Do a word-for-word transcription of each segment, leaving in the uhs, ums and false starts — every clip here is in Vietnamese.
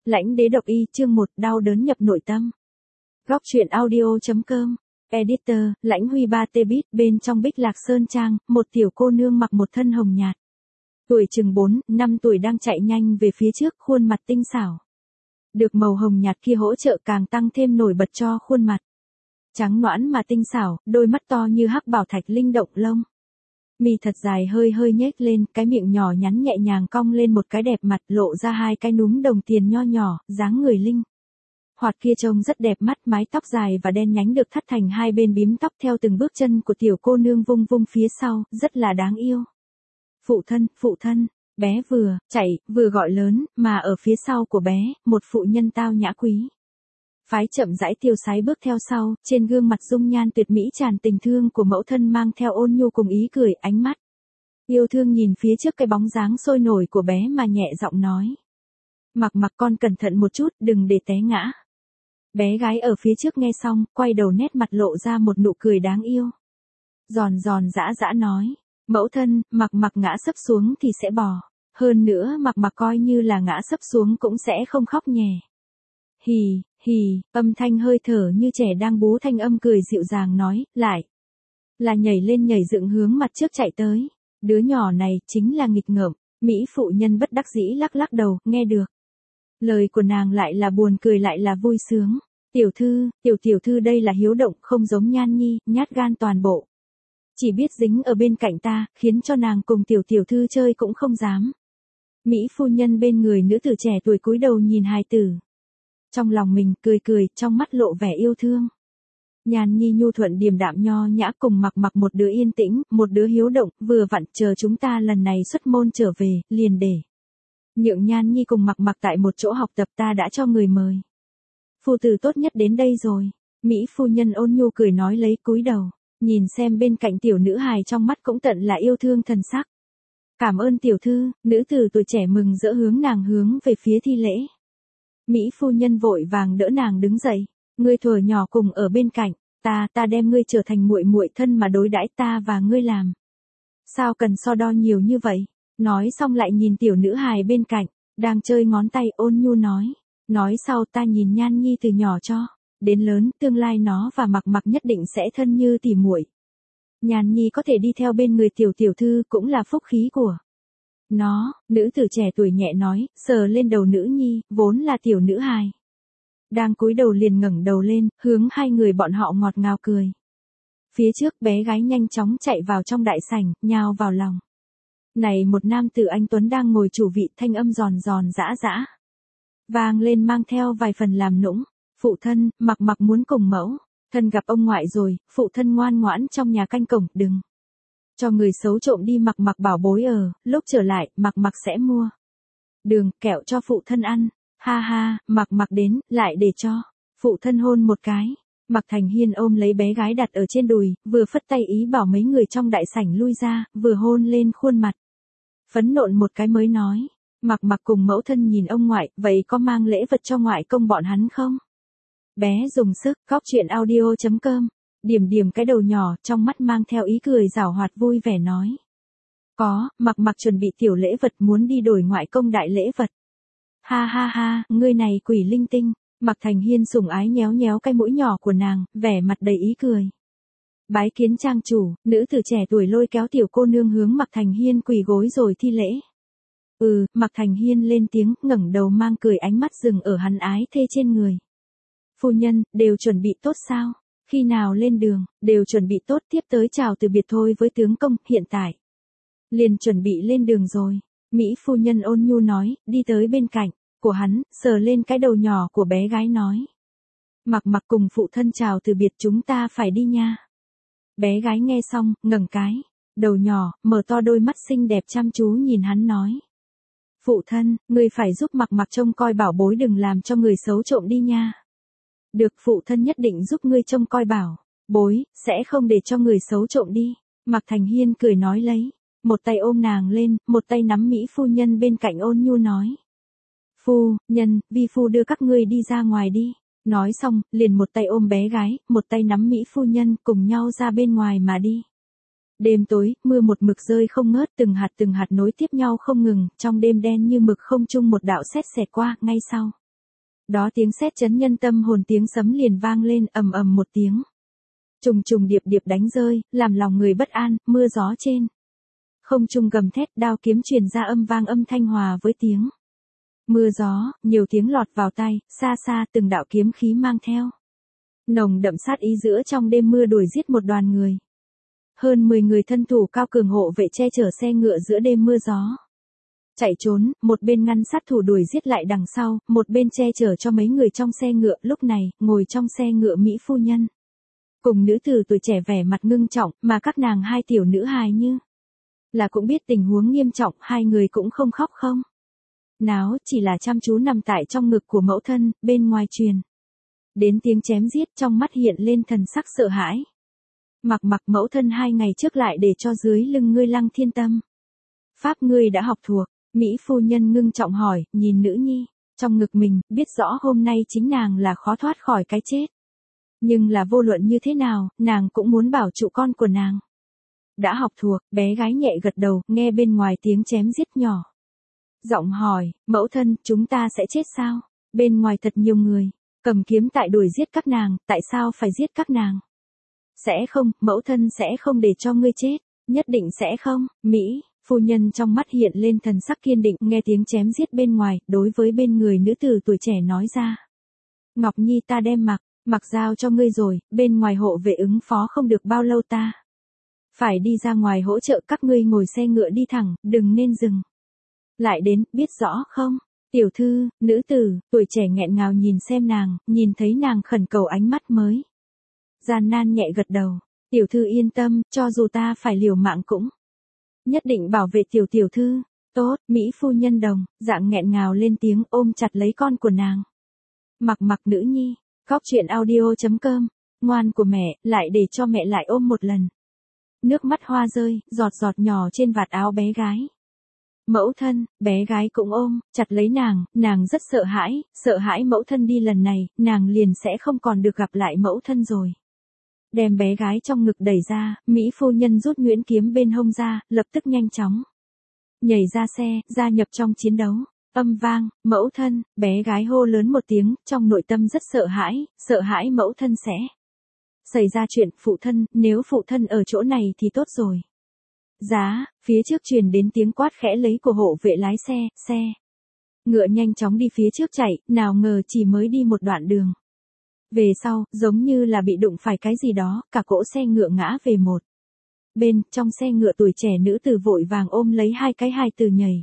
Lãnh đế độc y chương một đau đớn nhập nội tâm. Góc truyện audio.com. Editor, Lãnh Huy ba tê bit bên trong Bích Lạc Sơn Trang, một tiểu cô nương mặc một thân hồng nhạt. Tuổi chừng bốn, năm tuổi đang chạy nhanh về phía trước, khuôn mặt tinh xảo. Được màu hồng nhạt kia hỗ trợ càng tăng thêm nổi bật cho khuôn mặt. Trắng nõn mà tinh xảo, đôi mắt to như hắc bảo thạch linh động lông. Mi thật dài hơi hơi nhếch lên, cái miệng nhỏ nhắn nhẹ nhàng cong lên một cái đẹp mặt, lộ ra hai cái núm đồng tiền nho nhỏ, dáng người linh. Hoạt kia trông rất đẹp mắt, mái tóc dài và đen nhánh được thắt thành hai bên bím tóc theo từng bước chân của tiểu cô nương vung vung phía sau, rất là đáng yêu. Phụ thân, phụ thân, bé vừa chạy, vừa gọi lớn, mà ở phía sau của bé, một phụ nhân tao nhã quý. Phái chậm rãi tiêu sái bước theo sau, trên gương mặt dung nhan tuyệt mỹ tràn tình thương của mẫu thân mang theo ôn nhu cùng ý cười, ánh mắt yêu thương nhìn phía trước cái bóng dáng sôi nổi của bé mà nhẹ giọng nói. Mặc mặc con cẩn thận một chút, đừng để té ngã. Bé gái ở phía trước nghe xong, quay đầu nét mặt lộ ra một nụ cười đáng yêu. Giòn giòn dã dã nói, mẫu thân, mặc mặc ngã sấp xuống thì sẽ bò. Hơn nữa mặc mặc coi như là ngã sấp xuống cũng sẽ không khóc nhè. Hì, hì, âm thanh hơi thở như trẻ đang bú thanh âm cười dịu dàng nói, lại. Là nhảy lên nhảy dựng hướng mặt trước chạy tới. Đứa nhỏ này chính là nghịch ngợm, Mỹ phụ nhân bất đắc dĩ lắc lắc đầu, nghe được. Lời của nàng lại là buồn cười lại là vui sướng. Tiểu thư, tiểu tiểu thư đây là hiếu động, không giống Nhan Nhi, nhát gan toàn bộ. Chỉ biết dính ở bên cạnh ta, khiến cho nàng cùng tiểu tiểu thư chơi cũng không dám. Mỹ phu nhân bên người nữ tử trẻ tuổi cúi đầu nhìn hài tử. Trong lòng mình cười cười, trong mắt lộ vẻ yêu thương. Nhan Nhi nhu thuận điềm đạm nho nhã cùng mặc mặc một đứa yên tĩnh, một đứa hiếu động, vừa vặn chờ chúng ta lần này xuất môn trở về, liền để. Nhượng Nhan Nhi cùng mặc mặc tại một chỗ học tập, ta đã cho người mời. Phu tử tốt nhất đến đây rồi. Mỹ phu nhân ôn nhu cười nói lấy cúi đầu, nhìn xem bên cạnh tiểu nữ hài trong mắt cũng tận là yêu thương thần sắc. Cảm ơn tiểu thư, nữ tử tuổi trẻ mừng rỡ hướng nàng hướng về phía thi lễ. Mỹ phu nhân vội vàng đỡ nàng đứng dậy, ngươi thuở nhỏ cùng ở bên cạnh, ta, ta đem ngươi trở thành muội muội thân mà đối đãi ta và ngươi làm. Sao cần so đo nhiều như vậy? Nói xong lại nhìn tiểu nữ hài bên cạnh, đang chơi ngón tay ôn nhu nói. Nói sau ta nhìn Nhan Nhi từ nhỏ cho, đến lớn, tương lai nó và mặc mặc nhất định sẽ thân như tỉ muội. Nhan Nhi có thể đi theo bên người tiểu tiểu thư cũng là phúc khí của nó, nữ tử trẻ tuổi nhẹ nói, sờ lên đầu nữ nhi, vốn là tiểu nữ hài. Đang cúi đầu liền ngẩng đầu lên, hướng hai người bọn họ ngọt ngào cười. Phía trước bé gái nhanh chóng chạy vào trong đại sảnh, nhào vào lòng. Này một nam tử anh tuấn đang ngồi chủ vị, thanh âm giòn giòn dã dã. Vang lên mang theo vài phần làm nũng, phụ thân, mặc mặc muốn cùng mẫu, thân gặp ông ngoại rồi, phụ thân ngoan ngoãn trong nhà canh cổng, đừng. Cho người xấu trộm đi mặc mặc bảo bối ở, lúc trở lại, mặc mặc sẽ mua. Đường, kẹo cho phụ thân ăn, ha ha, mặc mặc đến, lại để cho, phụ thân hôn một cái. Mạc Thành Hiên ôm lấy bé gái đặt ở trên đùi, vừa phất tay ý bảo mấy người trong đại sảnh lui ra, vừa hôn lên khuôn mặt. Phấn nộn một cái mới nói, mặc mặc cùng mẫu thân nhìn ông ngoại, vậy có mang lễ vật cho ngoại công bọn hắn không? Bé dùng sức, góc truyện audio.com. Điểm điểm cái đầu nhỏ, trong mắt mang theo ý cười giảo hoạt vui vẻ nói. Có, mặc mặc chuẩn bị tiểu lễ vật muốn đi đổi ngoại công đại lễ vật. Ha ha ha, ngươi này quỷ linh tinh. Mạc Thành Hiên sủng ái nhéo nhéo cái mũi nhỏ của nàng, vẻ mặt đầy ý cười. Bái kiến trang chủ, nữ tử trẻ tuổi lôi kéo tiểu cô nương hướng Mạc Thành Hiên quỳ gối rồi thi lễ. Ừ, Mạc Thành Hiên lên tiếng, ngẩng đầu mang cười ánh mắt dừng ở hắn ái thê trên người. Phu nhân, đều chuẩn bị tốt sao? Khi nào lên đường, đều chuẩn bị tốt, tiếp tới chào từ biệt thôi với tướng công, hiện tại. Liền chuẩn bị lên đường rồi. Mỹ phu nhân ôn nhu nói, đi tới bên cạnh của hắn, sờ lên cái đầu nhỏ của bé gái nói. Mặc mặc cùng phụ thân chào từ biệt, chúng ta phải đi nha. Bé gái nghe xong, ngẩng cái đầu nhỏ, mở to đôi mắt xinh đẹp chăm chú nhìn hắn nói. Phụ thân, ngươi phải giúp mặc mặc trông coi bảo bối, đừng làm cho người xấu trộm đi nha. Được, phụ thân nhất định giúp ngươi trông coi bảo bối, sẽ không để cho người xấu trộm đi. Mạc Thành Hiên cười nói lấy, một tay ôm nàng lên, một tay nắm Mỹ phu nhân bên cạnh ôn nhu nói. Phu nhân, vi phu đưa các ngươi đi ra ngoài đi. Nói xong, liền một tay ôm bé gái, một tay nắm Mỹ phu nhân cùng nhau ra bên ngoài mà đi. Đêm tối, mưa một mực rơi không ngớt, từng hạt từng hạt nối tiếp nhau không ngừng, trong đêm đen như mực không trung một đạo sét xẹt qua, ngay sau. Đó tiếng sét chấn nhân tâm hồn, tiếng sấm liền vang lên ầm ầm một tiếng. Trùng trùng điệp điệp đánh rơi, làm lòng người bất an, mưa gió trên. Không trung gầm thét, đao kiếm truyền ra âm vang âm thanh hòa với tiếng. Mưa gió, nhiều tiếng lọt vào tai, xa xa từng đạo kiếm khí mang theo. Nồng đậm sát ý giữa trong đêm mưa đuổi giết một đoàn người. Hơn mười người thân thủ cao cường hộ vệ che chở xe ngựa giữa đêm mưa gió. Chạy trốn, một bên ngăn sát thủ đuổi giết lại đằng sau, một bên che chở cho mấy người trong xe ngựa. Lúc này, ngồi trong xe ngựa Mỹ phu nhân. Cùng nữ tử tuổi trẻ vẻ mặt ngưng trọng, mà các nàng hai tiểu nữ hài như là cũng biết tình huống nghiêm trọng, hai người cũng không khóc không náo, chỉ là chăm chú nằm tại trong ngực của mẫu thân, bên ngoài truyền đến tiếng chém giết, trong mắt hiện lên thần sắc sợ hãi. Mặc mặc mẫu thân hai ngày trước lại để cho dưới lưng ngươi Lăng Thiên Tâm. Pháp ngươi đã học thuộc, Mỹ phu nhân ngưng trọng hỏi, nhìn nữ nhi, trong ngực mình, biết rõ hôm nay chính nàng là khó thoát khỏi cái chết. Nhưng là vô luận như thế nào, nàng cũng muốn bảo trụ con của nàng. Đã học thuộc, bé gái nhẹ gật đầu, nghe bên ngoài tiếng chém giết nhỏ. Giọng hỏi, mẫu thân, chúng ta sẽ chết sao? Bên ngoài thật nhiều người, cầm kiếm tại đuổi giết các nàng, tại sao phải giết các nàng? Sẽ không, mẫu thân sẽ không để cho ngươi chết, nhất định sẽ không. Mỹ, phu nhân trong mắt hiện lên thần sắc kiên định, nghe tiếng chém giết bên ngoài, đối với bên người nữ tử tuổi trẻ nói ra. Ngọc Nhi ta đem mặc, mặc giao cho ngươi rồi, bên ngoài hộ vệ ứng phó không được bao lâu ta. Phải đi ra ngoài hỗ trợ các ngươi, ngồi xe ngựa đi thẳng, đừng nên dừng. Lại đến, biết rõ không? Tiểu thư, nữ tử, tuổi trẻ nghẹn ngào nhìn xem nàng, nhìn thấy nàng khẩn cầu ánh mắt mới. Gian nan nhẹ gật đầu, tiểu thư yên tâm, cho dù ta phải liều mạng cũng nhất định bảo vệ tiểu tiểu thư. Tốt, Mỹ phu nhân đồng, dạng nghẹn ngào lên tiếng, ôm chặt lấy con của nàng. Mặc mặc nữ nhi, Góc truyện audio chấm com, ngoan của mẹ, lại để cho mẹ lại ôm một lần. Nước mắt hoa rơi, giọt giọt nhỏ trên vạt áo bé gái. Mẫu thân, bé gái cũng ôm, chặt lấy nàng, nàng rất sợ hãi, sợ hãi mẫu thân đi lần này, nàng liền sẽ không còn được gặp lại mẫu thân rồi. Đem bé gái trong ngực đẩy ra, Mỹ phu nhân rút nhuyễn kiếm bên hông ra, lập tức nhanh chóng nhảy ra xe, gia nhập trong chiến đấu. Âm vang, mẫu thân, bé gái hô lớn một tiếng, trong nội tâm rất sợ hãi, sợ hãi mẫu thân sẽ xảy ra chuyện. Phụ thân, nếu phụ thân ở chỗ này thì tốt rồi. Giá, phía trước truyền đến tiếng quát khẽ lấy của hộ vệ lái xe, xe ngựa nhanh chóng đi phía trước chạy, nào ngờ chỉ mới đi một đoạn đường. Về sau, giống như là bị đụng phải cái gì đó, cả cỗ xe ngựa ngã về một bên. Trong xe ngựa tuổi trẻ nữ tử vội vàng ôm lấy hai cái hài tử nhảy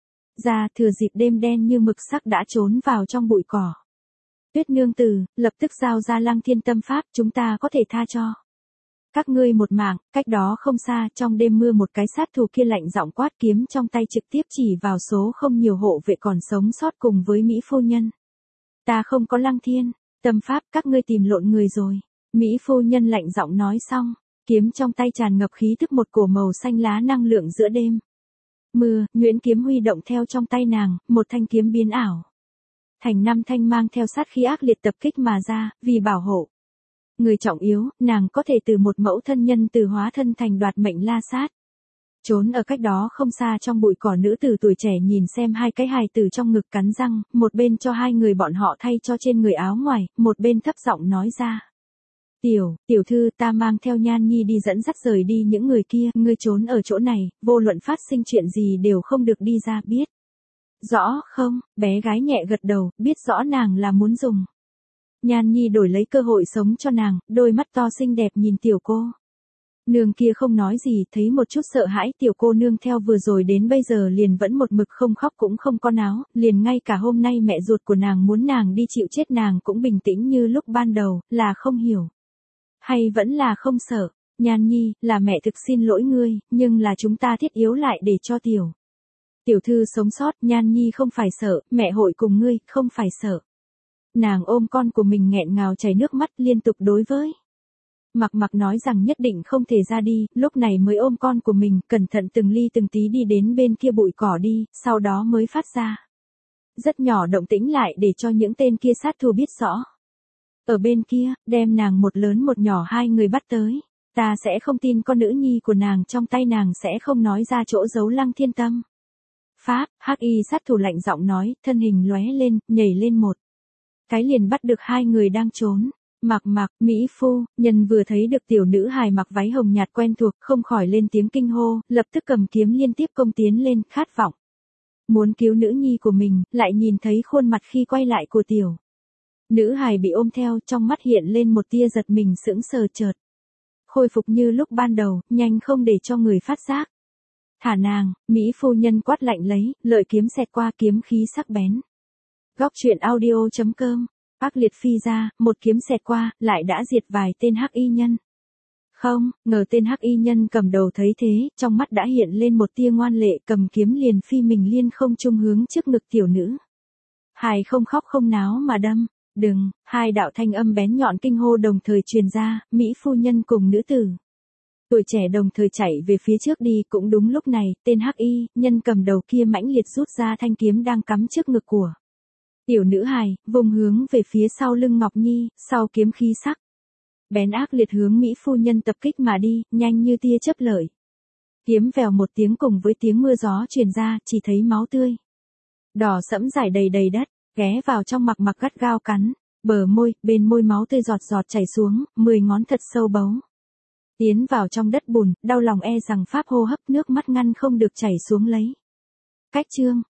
ra, thừa dịp đêm đen như mực sắc đã trốn vào trong bụi cỏ. Tuyết nương tử, lập tức giao ra Lăng Thiên Tâm pháp, chúng ta có thể tha cho các ngươi một mạng. Cách đó không xa, trong đêm mưa một cái sát thủ kia lạnh giọng quát, kiếm trong tay trực tiếp chỉ vào số không nhiều hộ vệ còn sống sót cùng với Mỹ phu nhân. Ta không có Lăng Thiên Tâm pháp, các ngươi tìm lộn người rồi. Mỹ phu nhân lạnh giọng nói xong, kiếm trong tay tràn ngập khí tức một cổ màu xanh lá năng lượng giữa đêm mưa, nhuyễn kiếm huy động theo trong tay nàng, một thanh kiếm biến ảo thành năm thanh mang theo sát khí ác liệt tập kích mà ra. Vì bảo hộ người trọng yếu, nàng có thể từ một mẫu thân nhân từ hóa thân thành đoạt mệnh la sát. Trốn ở cách đó không xa trong bụi cỏ, nữ tử tuổi trẻ nhìn xem hai cái hài tử trong ngực cắn răng, một bên cho hai người bọn họ thay cho trên người áo ngoài, một bên thấp giọng nói ra. Tiểu, tiểu thư, ta mang theo Nhan Nhi đi dẫn dắt rời đi những người kia, ngươi trốn ở chỗ này, vô luận phát sinh chuyện gì đều không được đi ra, biết rõ không? Bé gái nhẹ gật đầu, biết rõ nàng là muốn dùng Nhan Nhi đổi lấy cơ hội sống cho nàng, đôi mắt to xinh đẹp nhìn tiểu cô nương kia không nói gì, thấy một chút sợ hãi. Tiểu cô nương theo vừa rồi đến bây giờ liền vẫn một mực không khóc cũng không có náo, liền ngay cả hôm nay mẹ ruột của nàng muốn nàng đi chịu chết nàng cũng bình tĩnh như lúc ban đầu, là không hiểu hay vẫn là không sợ. Nhan Nhi, là mẹ thực xin lỗi ngươi, nhưng là chúng ta thiết yếu lại để cho tiểu tiểu thư sống sót. Nhan Nhi không phải sợ, mẹ hội cùng ngươi, không phải sợ. Nàng ôm con của mình nghẹn ngào chảy nước mắt, liên tục đối với Mặc Mặc nói rằng nhất định không thể ra đi, lúc này mới ôm con của mình, cẩn thận từng ly từng tí đi đến bên kia bụi cỏ đi, sau đó mới phát ra rất nhỏ động tĩnh lại để cho những tên kia sát thủ biết rõ. Ở bên kia, đem nàng một lớn một nhỏ hai người bắt tới. Ta sẽ không tin con nữ nhi của nàng trong tay nàng sẽ không nói ra chỗ giấu Lăng Thiên Tâm pháp. Hắc y sát thủ lạnh giọng nói, thân hình lóe lên, nhảy lên một cái liền bắt được hai người đang trốn. Mặc Mặc, mỹ phu, nhân vừa thấy được tiểu nữ hài mặc váy hồng nhạt quen thuộc, không khỏi lên tiếng kinh hô, lập tức cầm kiếm liên tiếp công tiến lên, khát vọng muốn cứu nữ nhi của mình, lại nhìn thấy khuôn mặt khi quay lại của tiểu nữ hài bị ôm theo, trong mắt hiện lên một tia giật mình sững sờ, chợt khôi phục như lúc ban đầu, nhanh không để cho người phát giác. Thả nàng, mỹ phu nhân quát lạnh lấy, lợi kiếm xẹt qua, kiếm khí sắc bén. Góc truyện audio chấm com. Ác liệt phi ra, một kiếm xẹt qua, lại đã diệt vài tên hắc y nhân. Không, ngờ tên hắc y nhân cầm đầu thấy thế, trong mắt đã hiện lên một tia ngoan lệ, cầm kiếm liền phi mình liên không trung hướng trước ngực tiểu nữ hài, không khóc không náo mà đâm. Đừng, hai đạo thanh âm bén nhọn kinh hô đồng thời truyền ra, mỹ phu nhân cùng nữ tử tuổi trẻ đồng thời chạy về phía trước đi. Cũng đúng lúc này, tên hắc y nhân cầm đầu kia mãnh liệt rút ra thanh kiếm đang cắm trước ngực của tiểu nữ hài, vùng hướng về phía sau lưng Ngọc Nhi, sau kiếm khí sắc bén ác liệt hướng mỹ phu nhân tập kích mà đi, nhanh như tia chớp lợi. Kiếm vèo một tiếng cùng với tiếng mưa gió truyền ra, chỉ thấy máu tươi đỏ sẫm rải đầy đầy đất, ghé vào trong Mặc Mặc gắt gao cắn bờ môi, bên môi máu tươi giọt giọt chảy xuống, mười ngón thật sâu bấu tiến vào trong đất bùn, đau lòng e rằng pháp hô hấp, nước mắt ngăn không được chảy xuống lấy. Cách chương